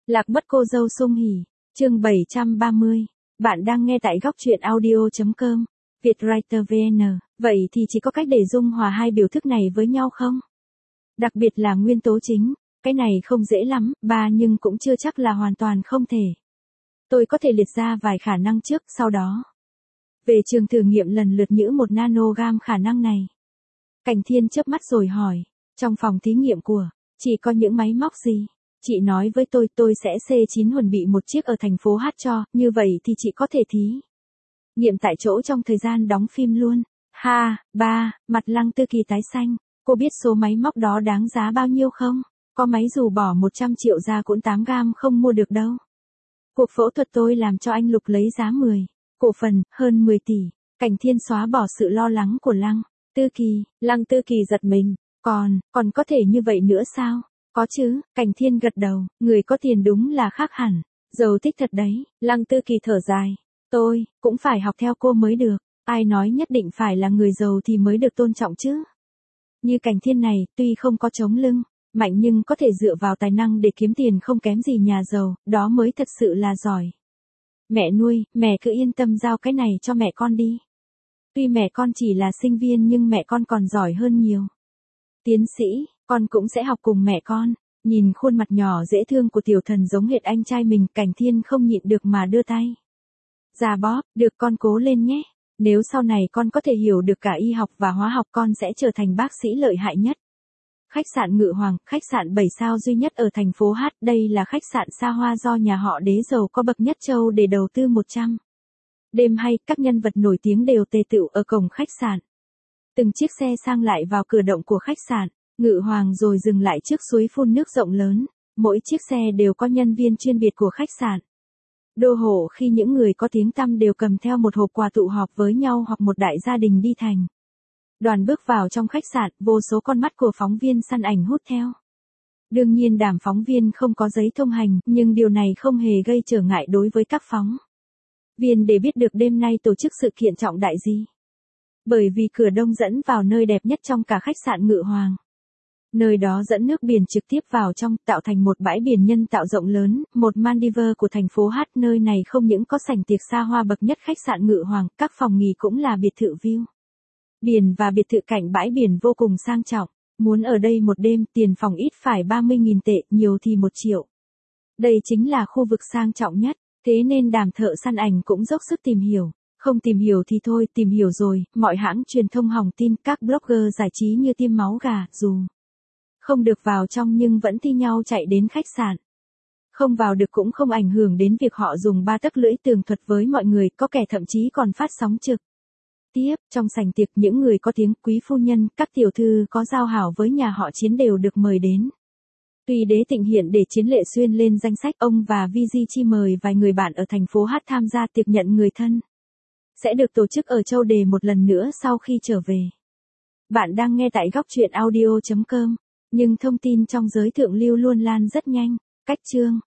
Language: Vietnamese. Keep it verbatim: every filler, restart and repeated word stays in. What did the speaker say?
Lạc mất cô dâu sung hỉ, chương bảy trăm ba mươi. Bạn đang nghe tại góc truyện audio.com, Vietwriter vê en. Vậy thì chỉ có cách để dung hòa hai biểu thức này với nhau không? Đặc biệt là nguyên tố chính, cái này không dễ lắm, ba nhưng cũng chưa chắc là hoàn toàn không thể. Tôi có thể liệt ra vài khả năng trước, sau đó. Về trường thử nghiệm lần lượt nhữ một nanogam khả năng này. Cảnh Thiên chớp mắt rồi hỏi, trong phòng thí nghiệm của, chị có những máy móc gì? Chị nói với tôi tôi sẽ xê chín chuẩn bị một chiếc ở thành phố Hát cho, như vậy thì chị có thể thí nghiệm tại chỗ trong thời gian đóng phim luôn. Ha, ba, mặt Lăng Tư Kỳ tái xanh, cô biết số máy móc đó đáng giá bao nhiêu không? Có máy dù bỏ một trăm triệu ra cũng tám gam không mua được đâu. Cuộc phẫu thuật tôi làm cho anh Lục lấy giá mười cổ phần, hơn mười tỷ. Cảnh Thiên xóa bỏ sự lo lắng của Lăng Tư Kỳ. Lăng Tư Kỳ giật mình, còn, còn có thể như vậy nữa sao? Có chứ, Cảnh Thiên gật đầu, người có tiền đúng là khác hẳn. Giàu thích thật đấy. Lăng Tư Kỳ thở dài, tôi cũng phải học theo cô mới được. Ai nói nhất định phải là người giàu thì mới được tôn trọng chứ? Như Cảnh Thiên này, tuy không có chống lưng mạnh nhưng có thể dựa vào tài năng để kiếm tiền không kém gì nhà giàu, đó mới thật sự là giỏi. Mẹ nuôi, mẹ cứ yên tâm giao cái này cho mẹ con đi. Tuy mẹ con chỉ là sinh viên nhưng mẹ con còn giỏi hơn nhiều. Tiến sĩ, con cũng sẽ học cùng mẹ con. Nhìn khuôn mặt nhỏ dễ thương của tiểu thần giống hệt anh trai mình, Cảnh Thiên không nhịn được mà đưa tay ra bóp, được con cố lên nhé. Nếu sau này con có thể hiểu được cả y học và hóa học con sẽ trở thành bác sĩ lợi hại nhất. Khách sạn Ngự Hoàng, khách sạn bảy sao duy nhất ở thành phố Hát, đây là khách sạn xa hoa do nhà họ đế giàu có bậc nhất châu để đầu tư một trăm. Đêm hay, các nhân vật nổi tiếng đều tề tựu ở cổng khách sạn. Từng chiếc xe sang lại vào cửa động của khách sạn Ngự Hoàng rồi dừng lại trước suối phun nước rộng lớn, mỗi chiếc xe đều có nhân viên chuyên biệt của khách sạn. Đô hộ khi những người có tiếng tăm đều cầm theo một hộp quà tụ họp với nhau hoặc một đại gia đình đi thành đoàn bước vào trong khách sạn, vô số con mắt của phóng viên săn ảnh hút theo. Đương nhiên đám phóng viên không có giấy thông hành, nhưng điều này không hề gây trở ngại đối với các phóng viên để biết được đêm nay tổ chức sự kiện trọng đại gì. Bởi vì cửa đông dẫn vào nơi đẹp nhất trong cả khách sạn Ngự Hoàng. Nơi đó dẫn nước biển trực tiếp vào trong, tạo thành một bãi biển nhân tạo rộng lớn, một Maldives của thành phố Hát. Nơi này không những có sảnh tiệc xa hoa bậc nhất khách sạn Ngự Hoàng, các phòng nghỉ cũng là biệt thự view biển và biệt thự cạnh bãi biển vô cùng sang trọng. Muốn ở đây một đêm, tiền phòng ít phải ba mươi nghìn tệ, nhiều thì một triệu. Đây chính là khu vực sang trọng nhất, thế nên đám thợ săn ảnh cũng dốc sức tìm hiểu. Không tìm hiểu thì thôi, tìm hiểu rồi, mọi hãng truyền thông hỏng tin, các blogger giải trí như tiêm máu gà, dù không được vào trong nhưng vẫn thi nhau chạy đến khách sạn. Không vào được cũng không ảnh hưởng đến việc họ dùng ba tấc lưỡi tường thuật với mọi người, có kẻ thậm chí còn phát sóng trực tiếp. Trong sảnh tiệc, những người có tiếng, quý phu nhân, các tiểu thư có giao hảo với nhà họ Chiến đều được mời đến. Tuy đế Tịnh hiện để Chiến Lệ Xuyên lên danh sách, ông và Vi Di Chi mời vài người bạn ở thành phố Hát tham gia tiệc nhận người thân. Sẽ được tổ chức ở Châu Đề một lần nữa sau khi trở về. Bạn đang nghe tại góc truyện audio.com, nhưng thông tin trong giới thượng lưu luôn lan rất nhanh. Cách chương